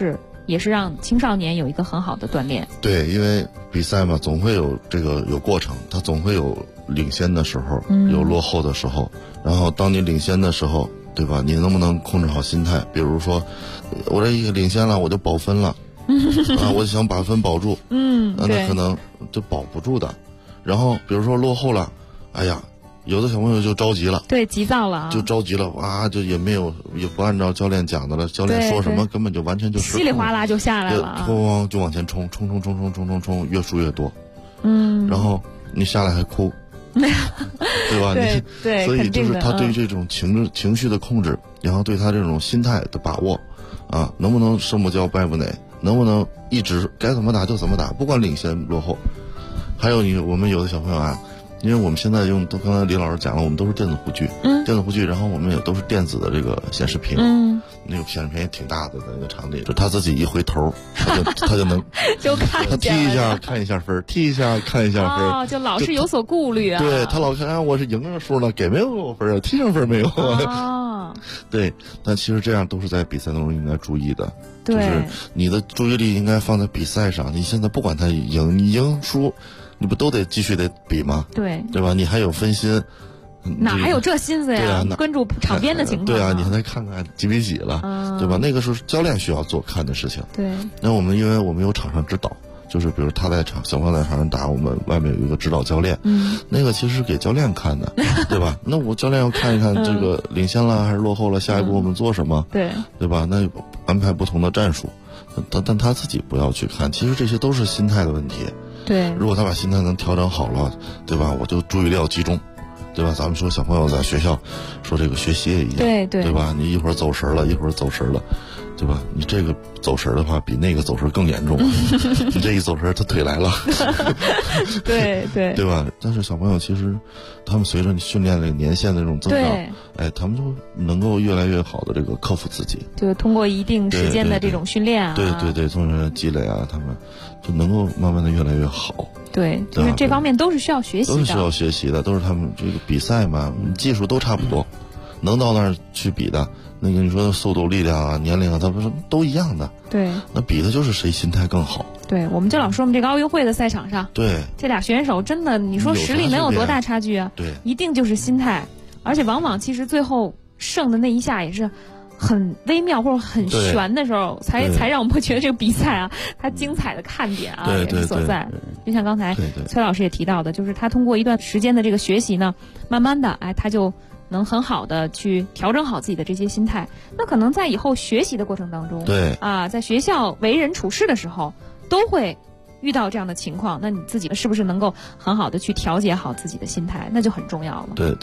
也是让青少年有一个很好的锻炼。 对，因为比赛嘛，总会有有过程，它总会有领先的时候，有落后的时候。然后当你领先的时候，对吧？你能不能控制好心态？比如说，我这一个领先了，我就保分了，我想把分保住，那可能就保不住的。然后比如说落后了，哎呀。有的小朋友就着急了， 对，急躁了， 就着急了，哇，就也不按照教练讲的了，教练说什么根本就完全就失控， 稀里哗啦就下来了， 哐就往前冲，越输越多，然后你下来还哭，对吧？ 对， 所以就是他对于这种情绪的控制，然后对他这种心态的把握，能不能胜不骄败不馁，能不能一直该怎么打就怎么打，不管领先落后。还有我们有的小朋友啊。因为我们现在刚才李老师讲了，我们都是电子护具，电子护具，然后我们也都是电子的这个显示屏，那个显示屏也挺大的那个场地，就他自己一回头，他就能就看他踢一下看一下分，踢一下看一下分， 就老是有所顾虑啊。 对他老看我是赢着输了，给没有分啊，踢上分没有啊？对，但其实这样都是在比赛当中应该注意的，就是你的注意力应该放在比赛上。你现在不管他你赢输。你不都得继续得比吗？对吧？你还有分心， 哪还有这心思呀？ 对啊， 关注场边的情况。 对啊，你还得看看几比几了，对吧？那个是教练需要看的事情。 对。 那因为我们有场上指导，就是比如他在小朋友在场上打，我们外面有一个指导教练，那个其实是给教练看的，对吧？那我教练要看一看这个领先了还是落后了，下一步我们做什么？对吧？那安排不同的战术，但他自己不要去看，其实这些都是心态的问题。 对， 如果他把心态能调整好了，对吧？我就注意力要集中，对吧？咱们说小朋友在学校说这个学习也一样，对吧？你一会儿走神了，一会儿走神了，对吧？你这个走神的话，比那个走神更严重。你这一走神，他腿来了，对吧？但是小朋友其实，他们随着你训练的年限的这种增长，他们就能够越来越好的这个克服自己， 就通过一定时间的这种训练啊， 对，从这积累啊，他们就能够慢慢的越来越好。 对，就是这方面都是需要学习的， 都是需要学习的，都是他们这个比赛嘛，技术都差不多，能到那儿去比的。那个你说速度、力量啊、年龄啊，它不是都一样的？ 对， 那比的就是谁心态更好。 对，我们就老说我们这个奥运会的赛场上， 对这俩选手真的，你说实力能有多大差距啊？ 对， 一定就是心态，而且往往其实最后胜的那一下也是很微妙或者很悬的时候，才让我们会觉得这个比赛啊，它精彩的看点啊也是所在。就像刚才崔老师也提到的，就是他通过一段时间的这个学习呢，慢慢的，他就能很好的去调整好自己的这些心态。那可能在以后学习的过程当中，在学校为人处事的时候，都会遇到这样的情况。那你自己是不是能够很好的去调节好自己的心态，那就很重要了。 对。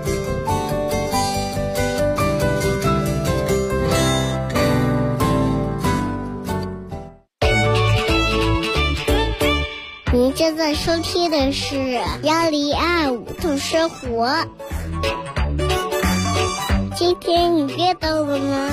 您正在收听的是1025度生活。今天你阅到了吗？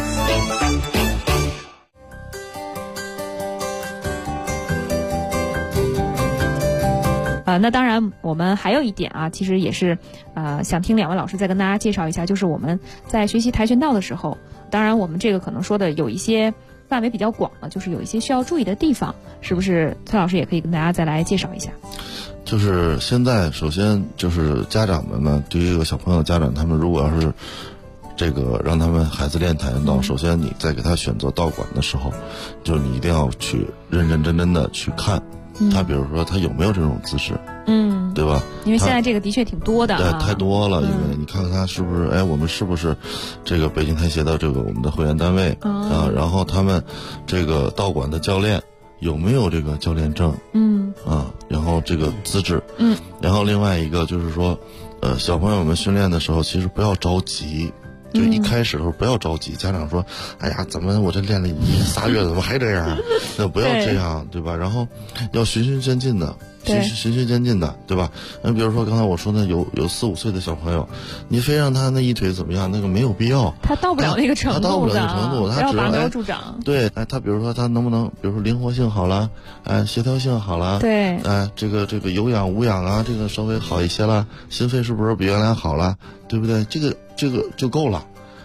那当然，我们还有一点啊，其实也是想听两位老师再跟大家介绍一下，就是我们在学习跆拳道的时候，当然我们这个可能说的有一些范围比较广了，就是有一些需要注意的地方，是不是崔老师也可以跟大家再来介绍一下？ 就是现在首先就是家长们呢，对于一个小朋友的家长，他们如果要是这个让他们孩子练跆拳道，首先你在给他选择道馆的时候，就你一定要去认认真真的去看他，比如说他有没有这种姿势，对吧？ 因为现在这个的确挺多的， 对，太多了。因为你看看他是不是，我们是不是这个北京跆协的这个我们的会员单位啊？然后他们这个道馆的教练有没有这个教练证？然后这个资质，然后另外一个就是说，小朋友们训练的时候，其实不要着急。就一开始的时候不要着急，家长说：“哎呀，怎么我这练了3月，怎么还这样？”那不要这样，对吧？然后要循序渐进的，循序渐进的，对吧？那比如说刚才我说的有4、5岁的小朋友，你非让他那一腿怎么样，那个没有必要。 他到不了那个程度， 他到不了那个程度，他只拔苗助长。 对，他比如说他能不能，比如说灵活性好了，协调性好了， 对， 这个有氧无氧啊，这个稍微好一些了，心肺是不是比原来好了？对不对？这个就够了。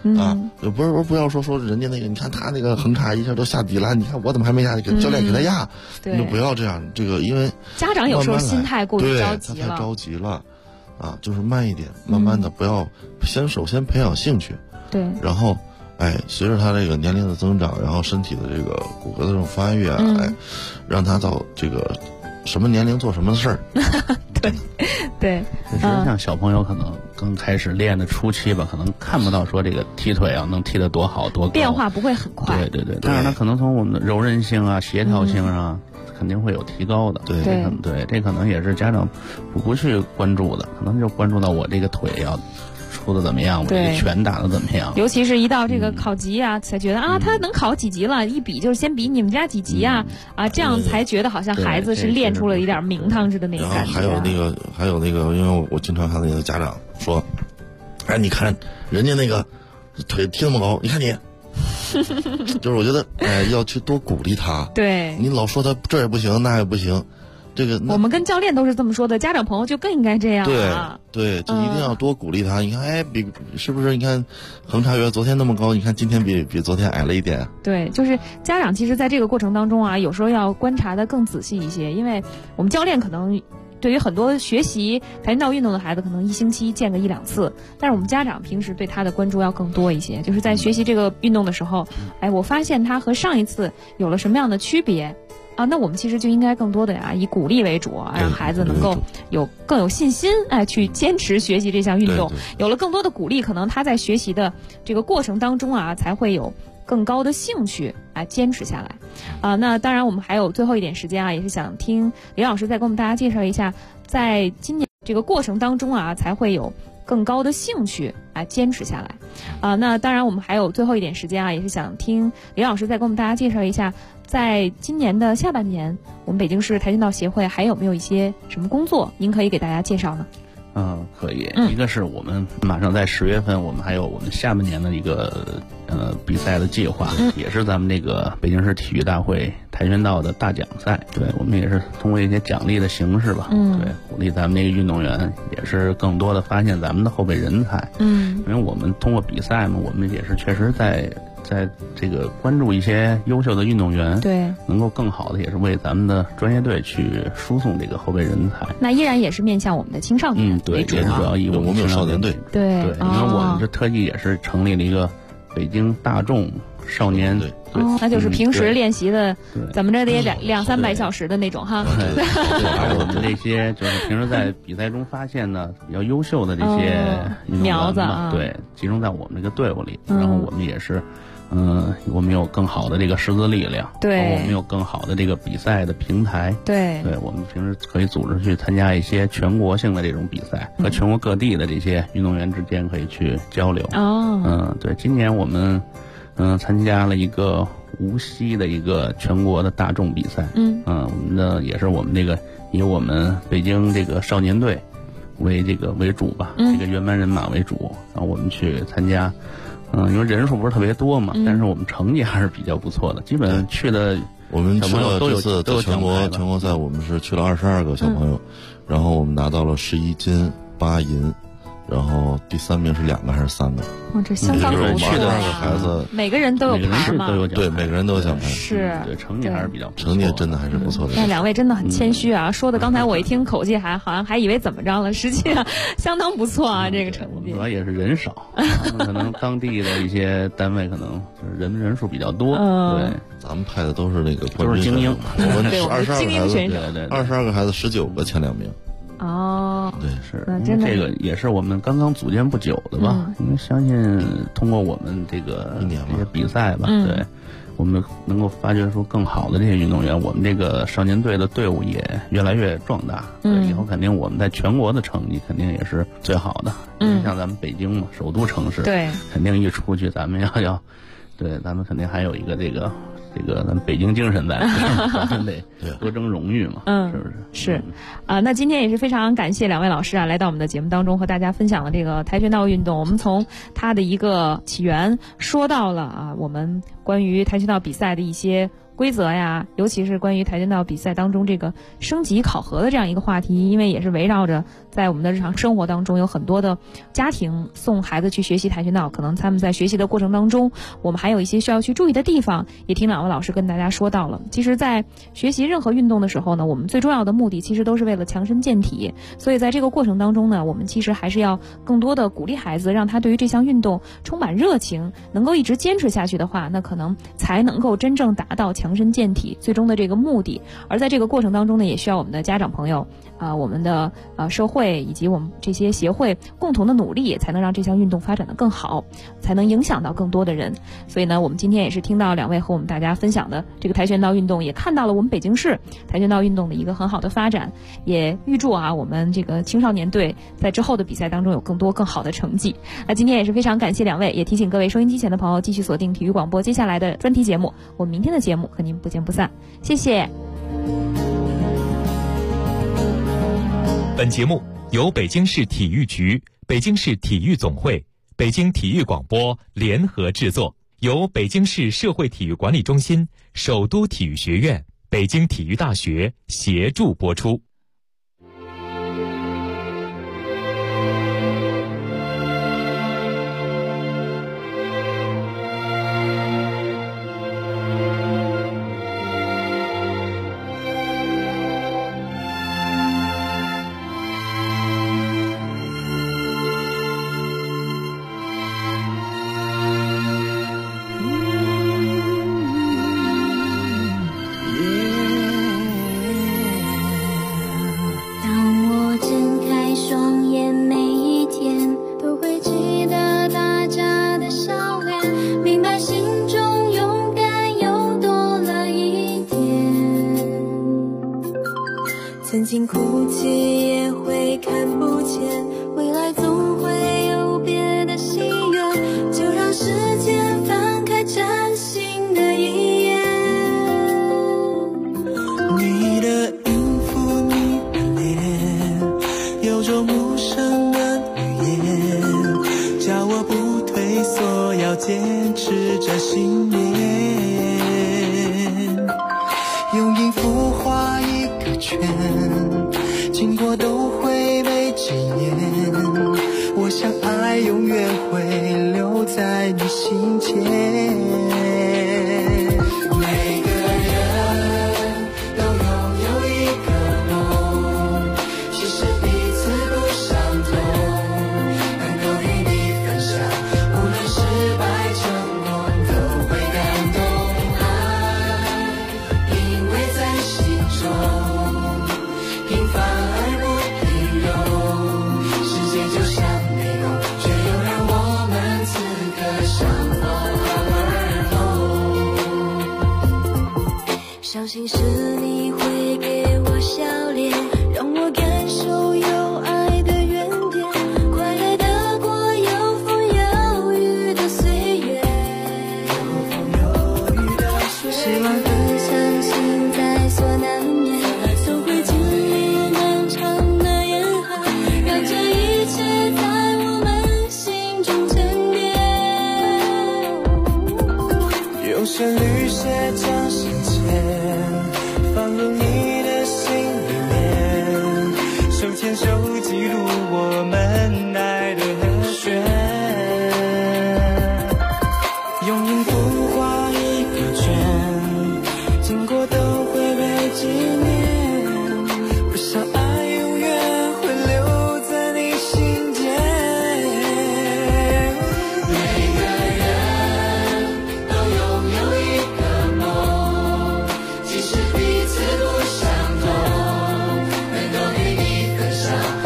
不要说人家那个，你看他那个横插一下都下底了，你看我怎么还没下？教练给他压，你就不要这样。这个因为家长有时候心态过于着急了， 他太着急了，就是慢一点，慢慢的不要首先培养兴趣， 对， 然后随着他这个年龄的增长，然后身体的这个骨骼的这种发育让他到这个什么年龄做什么事儿。 对， 其实像小朋友可能刚开始练的初期吧，可能看不到说这个踢腿能踢得多好多高， 变化不会很快。 对，但是他可能从我们的柔韧性协调性上肯定会有提高的。 对， 这可能也是家长不去关注的，可能就关注到我这个腿要出的怎么样，我这个拳打的怎么样。 尤其是一到这个考级才觉得他能考几级了，一比就是先比你们家几级这样才觉得好像孩子是练出了一点名堂似的那种感觉。 还有那个，因为我经常看那个家长说，你看人家那个腿踢那么高，你看你。就是我觉得要去多鼓励他。对，你老说他这也不行那也不行。 我们跟教练都是这么说的，家长朋友就更应该这样对，就一定要多鼓励他。你看，是不是？你看，横插员昨天那么高，你看今天比昨天矮了一点。 对，就是家长其实在这个过程当中有时候要观察的更仔细一些，因为我们教练可能对于很多学习跆拳道运动的孩子，可能1星期见个1-2次，但是我们家长平时对他的关注要更多一些，就是在学习这个运动的时候，我发现他和上一次有了什么样的区别。那我们其实就应该更多的以鼓励为主让孩子能够更有信心去坚持学习这项运动。有了更多的鼓励，可能他在学习的这个过程当中才会有更高的兴趣坚持下来。那当然我们还有最后一点时间也是想听李老师再给我们大家介绍一下，在今年这个过程当中才会有更高的兴趣坚持下来。那当然我们还有最后一点时间也是想听李老师再给我们大家介绍一下，在今年的下半年，我们北京市跆拳道协会还有没有一些什么工作您可以给大家介绍呢？ 可以。一个是我们马上在10月份，我们还有我们下半年的一个比赛的计划，也是咱们这个北京市体育大会跆拳道的大奖赛。对，我们也是通过一些奖励的形式吧，对，鼓励咱们那个运动员，也是更多的发现咱们的后备人才。因为我们通过比赛嘛，我们也是确实在这个关注一些优秀的运动员，对，能够更好的也是为咱们的专业队去输送这个后备人才。 那依然也是面向我们的青少年对，也是主要以我们有少年队。 对，因为我们这特技也是成立了一个北京大众少年队。 那就是平时练习的，怎么着得200-300小时的那种哈。 对，把我们这些就是平时在比赛中发现的比较优秀的这些苗子对，集中在我们这个队伍里，然后我们也是。我们有更好的这个师资力量，对，我们有更好的这个比赛的平台，对，我们平时可以组织去参加一些全国性的这种比赛，和全国各地的这些运动员之间可以去交流。对，今年我们参加了一个无锡的一个全国的大众比赛，我们的也是我们这个以我们北京这个少年队为主吧，这个原班人马为主，然后我们去参加。因为人数不是特别多嘛，但是我们成绩还是比较不错的，基本去的我们去了这次在全国赛，我们是去了22个小朋友，然后我们拿到了11金8银，然后第3名是2个还是3个？ 这相当不错。 去的2个孩子， 每个人都有牌嘛？ 对，每个人都有奖牌。 是， 对，成绩还是比较不错， 成绩真的还是不错的。 那2位真的很谦虚说的刚才我一听口气好像还以为怎么着了，实际上相当不错这个成绩。 主要也是人少，可能当地的一些单位可能就是人数比较多。对， 咱们派的都是那个都是精英， 我们22个孩子，22个孩子19个前2名。对， 是这个也是我们刚刚组建不久的吧？因为相信通过我们这个这些比赛吧，对，我们能够发掘出更好的这些运动员，我们这个少年队的队伍也越来越壮大。以后肯定我们在全国的成绩肯定也是最好的。像咱们北京嘛，首都城市，对，肯定一出去咱们要，对，咱们肯定还有一个这个咱们北京精神在，咱们得多争荣誉嘛，是不是？ 是，那今天也是非常感谢2位老师来到我们的节目当中，和大家分享了这个跆拳道运动。我们从它的一个起源说到了我们关于跆拳道比赛的一些规则呀，尤其是关于跆拳道比赛当中这个升级考核的这样一个话题，因为也是围绕着在我们的日常生活当中有很多的家庭送孩子去学习跆拳道，可能他们在学习的过程当中，我们还有一些需要去注意的地方，也听两位老师跟大家说到了。其实在学习任何运动的时候呢，我们最重要的目的其实都是为了强身健体，所以在这个过程当中呢，我们其实还是要更多的鼓励孩子，让他对于这项运动充满热情，能够一直坚持下去的话，那可能才能够真正达到强身健体最终的这个目的。而在这个过程当中呢，也需要我们的家长朋友我们的社会以及我们这些协会共同的努力，才能让这项运动发展得更好，才能影响到更多的人。所以呢，我们今天也是听到两位和我们大家分享的这个跆拳道运动，也看到了我们北京市跆拳道运动的一个很好的发展，也预祝我们这个青少年队在之后的比赛当中有更多更好的成绩。那今天也是非常感谢两位，也提醒各位收音机前的朋友继续锁定体育广播接下来的专题节目，我们明天的节目和您不见不散，谢谢。 本节目由北京市体育局、北京市体育总会、北京体育广播联合制作，由北京市社会体育管理中心、首都体育学院、北京体育大学协助播出。 曾经哭泣也会看不见，未来总会有别的心愿，就让时间翻开崭新的一页。 你的音符，你的脸，有种无声的语言，叫我不退缩，要坚持着信念。用音符画一个圈，经过都会被纪念。我想爱永远会留在你心间。每个人都拥有一个梦，其实彼此不相同，能够与你分享，无论失败成功都会感动。爱因为在心中平凡而不平庸，世界就像美梦，却又让我们此刻相逢而后。 相信是你会给我笑脸，让我感受有爱的原点，快乐的过有风有雨的岁月。希望和相信在所难免，都会经历漫长的严寒，让这一切在我们心中沉淀。 用旋律写张信笺，放入你的心里面，手牵手记录我们爱的和弦。用音符画一个圈，经过都会被纪念。我想爱永远会留在你心间。每个人都拥有一个梦，即使彼此不相同，能够与你分享。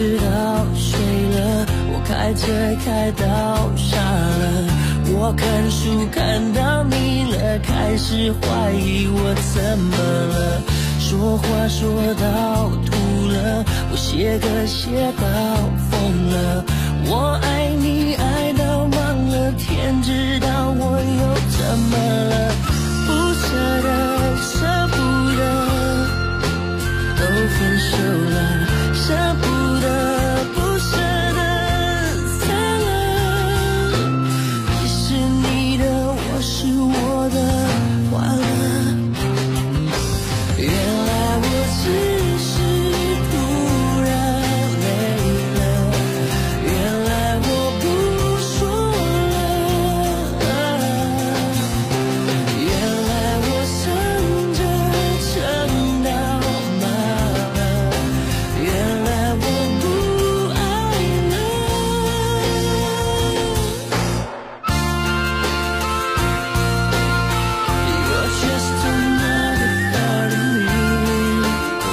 直到睡了，我开车开到傻了，我看书看到腻了，开始怀疑我怎么了，说话说到吐了，我写歌写到疯了，我爱你爱到忘了，天知道我又怎么了，不舍得舍不得都分手了，舍不得不舍得散了，其实你的我是我的完了，原来我只是突然累了，原来我不说了，原来我撑着撑到麻了，原来我不爱了。You're just another part of me.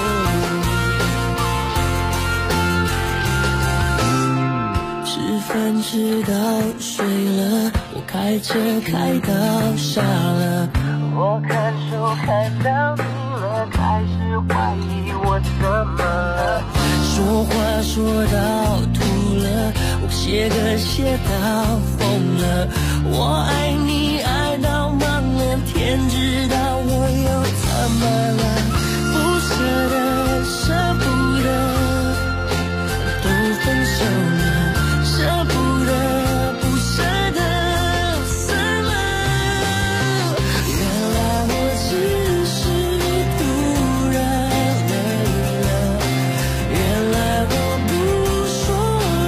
吃饭吃到睡了，我开车开到傻了，我看书看到腻了，开始怀疑我怎么了，说话说到吐了，我写歌写到疯了，我爱你爱到忘了，天知道我又怎么了，不舍得舍不得都分手了，舍不得不舍得散了，原来我只是突然累了，原来我不说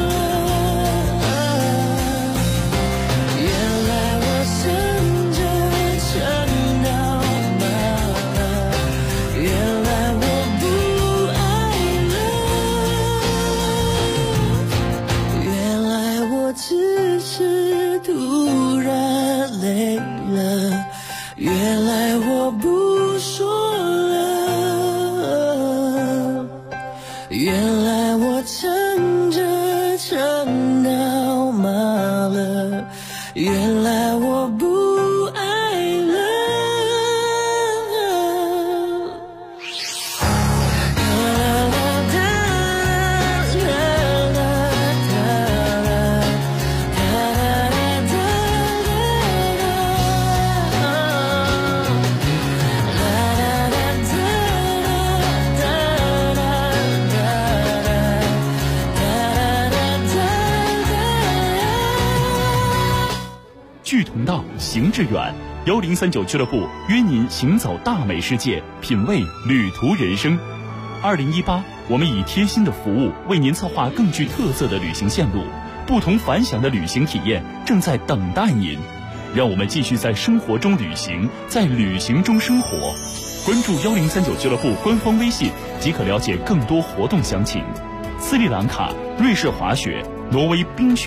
了，原来我撑着撑到麻了，原来我不爱了，原来我只是突然累了，原来我不说了，原来我撑着撑到麻了，原来我不爱了。 志同道，行致远。1039俱乐部约您行走大美世界，品味旅途人生。2018，我们以贴心的服务为您策划更具特色的旅行线路，不同凡响的旅行体验正在等待您。让我们继续在生活中旅行，在旅行中生活。关注1039俱乐部官方微信即可了解更多活动详情。斯里兰卡、瑞士滑雪、挪威冰雪